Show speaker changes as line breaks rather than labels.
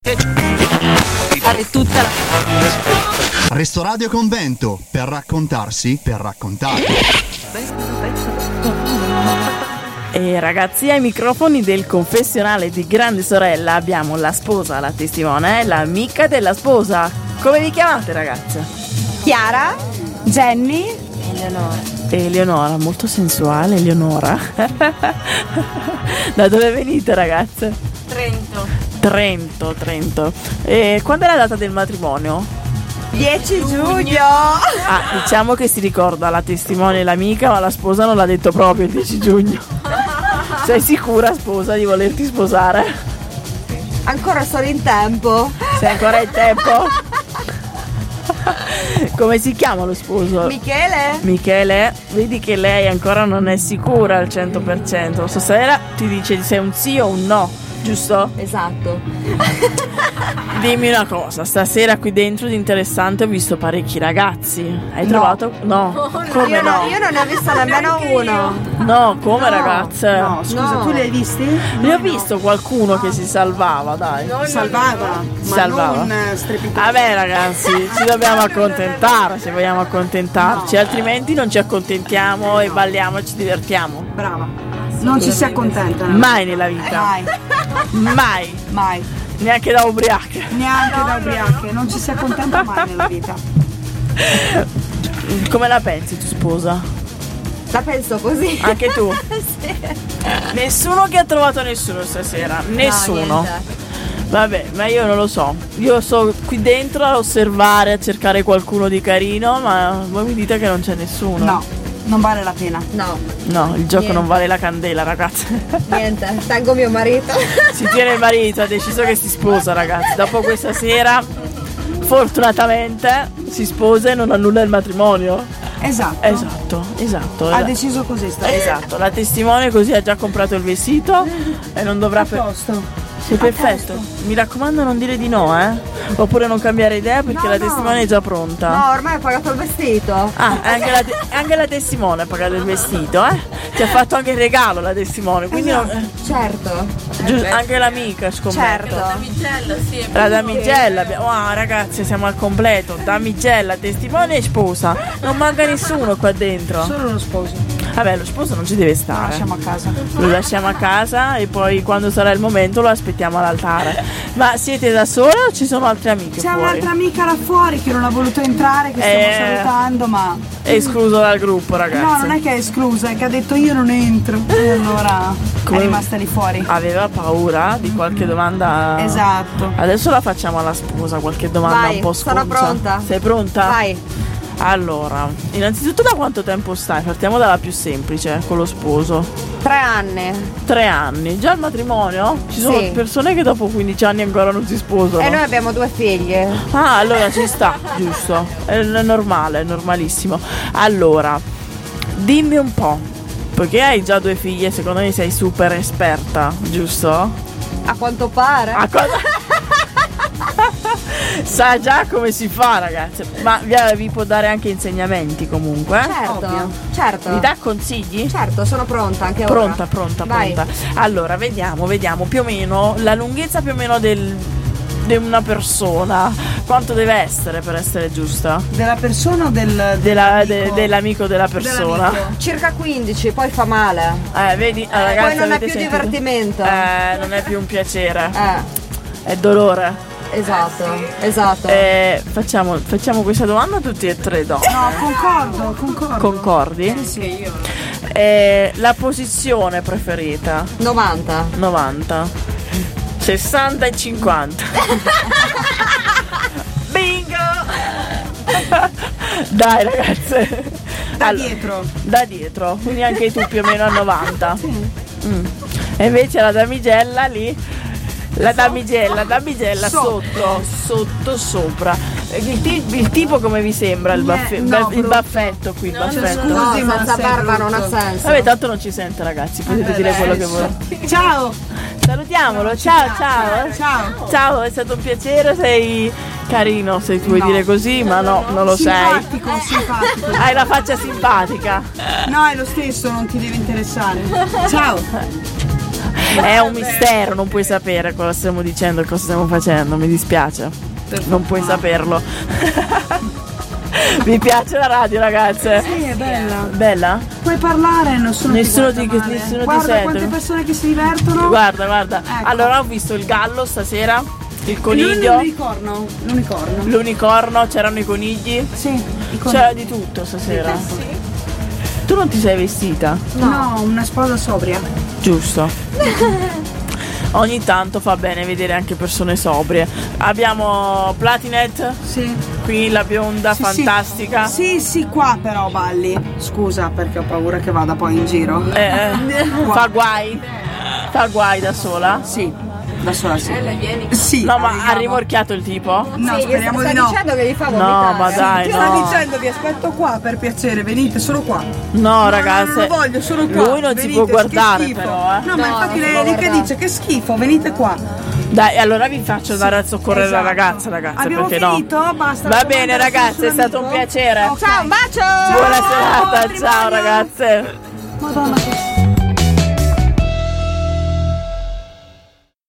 Fare tutta la...
Resto Radio Convento, per raccontarsi, per raccontare.
E ragazzi, ai microfoni del confessionale di grande sorella abbiamo la sposa, la testimone, l'amica della sposa. Come vi chiamate, ragazze?
Chiara, Jenny,
Eleonora, molto sensuale Eleonora. Da dove venite, ragazze? Trento. E quando è la data del matrimonio?
10 giugno.
Ah, diciamo che si ricorda la testimone e l'amica, ma la sposa non l'ha detto proprio il 10 giugno. Sei sicura, sposa, di volerti sposare?
Ancora sono in tempo.
Sei ancora in tempo? Come si chiama lo sposo? Michele, vedi che lei ancora non è sicura al 100%. Stasera ti dice se è un sì o un no, giusto?
Esatto.
Dimmi una cosa, stasera qui dentro di interessante ho visto parecchi ragazzi. Hai trovato? No. Come no?
Io non ne ho visto nemmeno uno.
No, come ragazze?
No, scusa, tu li hai visti?
Ne ho visto qualcuno che si salvava, dai.
Salvava, ma non strepitoso.
Vabbè ragazzi, ci dobbiamo accontentare se vogliamo accontentarci, altrimenti non ci accontentiamo e balliamo e ci divertiamo.
Brava. Non ci si accontenta.
Mai nella vita.
Mai.
Neanche da ubriache.
Non ci si accontenta mai nella vita.
Come la pensi tu, sposa?
La penso così.
Anche tu?
Sì.
Nessuno che ha trovato nessuno stasera. Nessuno.
No,
vabbè, ma io non lo so. Io sto qui dentro a osservare, a cercare qualcuno di carino, ma voi mi dite che non c'è nessuno.
No, non vale la pena.
No, il gioco non vale la candela, ragazzi.
Niente, tengo mio marito.
Si tiene il marito, ha deciso che si sposa, ragazzi. Dopo questa sera, fortunatamente, si sposa e non annulla il matrimonio.
Esatto. Ha deciso così stasera.
Esatto, la testimone così ha già comprato il vestito e non dovrà...
A posto.
Sei perfetto. Mi raccomando non dire di no, oppure non cambiare idea perché la testimone è già pronta.
No, ormai ho pagato il vestito.
Ah, anche la testimone ha pagato il vestito, Ti ha fatto anche il regalo la testimone, quindi
Certo.
Anche l'amica, scommetto.
Certo.
La damigella, ragazzi, siamo al completo. Damigella, testimone e sposa. Non manca nessuno qua dentro.
Solo lo sposo.
Vabbè, lo sposo non ci deve stare.
Lo lasciamo
Lo lasciamo
a casa.
a casa e poi quando sarà il momento lo aspettiamo all'altare. Ma siete da sole o ci sono altre amiche
C'è
fuori?
un'altra amica là fuori che non ha voluto entrare, che stiamo salutando, ma...
È escluso dal gruppo, ragazzi.
No, non è che è esclusa, è che ha detto io non entro. E allora è rimasta lì fuori.
Aveva paura di qualche domanda.
Esatto.
Adesso la facciamo alla sposa, qualche domanda un po' sconcia.
Sono pronta.
Sei pronta?
Vai.
Allora, innanzitutto da quanto tempo stai? Partiamo dalla più semplice, con lo sposo.
3 anni.
3 anni. Già il matrimonio? Ci sono persone che dopo 15 anni ancora non si sposano.
E noi abbiamo 2 figlie.
Ah, allora ci sta, giusto. È normale, è normalissimo. Allora, dimmi un po', perché hai già 2 figlie, secondo me sei super esperta, giusto?
A quanto pare.
Sa già come si fa, ragazze. Ma vi può dare anche insegnamenti comunque.
Certo.
Vi dà consigli?
Certo, sono pronta anche
pronta,
ora. Vai.
Allora, vediamo più o meno la lunghezza più o meno di una persona. Quanto deve essere per essere giusta?
Della persona o
dell'amico della persona?
Circa 15, poi fa male.
Vedi, ragazzi,
poi non è più divertimento.
Non è più un piacere. È dolore.
Esatto.
Facciamo questa domanda a tutti e tre dopo.
No, concordo.
Concordi?
Sì.
La posizione preferita?
90.
60 e 50. Bingo! Dai ragazze. Da dietro, quindi anche tu più o meno a 90.
Sì.
E invece la damigella lì. La damigella sotto sopra. Il tipo come vi sembra? Il baffetto qui, il baffetto.
No, senza barba non ha senso.
Vabbè, tanto non ci sente, ragazzi, potete dire quello che volete.
Ciao.
Salutiamolo, ciao, è stato un piacere, sei carino se tu vuoi dire così, ma no, non lo
simpatico.
Hai la faccia simpatica.
No, è lo stesso, non ti deve interessare. Ciao.
È un mistero, non puoi sapere cosa stiamo dicendo e cosa stiamo facendo, mi dispiace. Non puoi saperlo. Vi piace la radio, ragazze?
Sì, è bella.
Bella?
Puoi parlare, nessuno ti guarda male.
nessuno ti
Guarda
sente.
quante persone che si divertono.
Guarda.
Ecco.
Allora ho visto il gallo stasera, il coniglio, l'unicorno, c'erano i conigli.
Sì, i conigli.
C'era di tutto stasera. Tu non ti sei vestita?
No, una sposa sobria.
Giusto. Ogni tanto fa bene vedere anche persone sobrie. Abbiamo Platinet,
Sì.
qui la bionda
Sì,
fantastica.
Sì, qua però balli. Scusa, perché ho paura che vada poi in giro.
Fa guai da sola.
Sì, da sola sì. Sì.
No, ma
arriviamo.
ha rimorchiato il tipo?
No,
Sì,
speriamo
sta
di no.
dicendo che gli fa
No,
vomitare.
ma dai,
Ti sta
no.
dicendo vi aspetto qua per piacere, venite solo qua.
No, ragazze.
Non lo voglio, solo qua.
Lui non si
Venite,
può
che
guardare
schifo.
però,
No, ma
No,
infatti
non si
lei
può
che
guardare.
dice che schifo, venite qua.
Dai, allora vi faccio andare a soccorrere la
Esatto.
ragazza,
Abbiamo
perché
finito?
no?
Basta.
Va
la
bene,
domanda
ragazzi, è
sul
stato un
amico?
piacere.
Ok.
Ciao, un bacio!
Buona serata,
matrimonio.
ciao ragazze.
Madonna che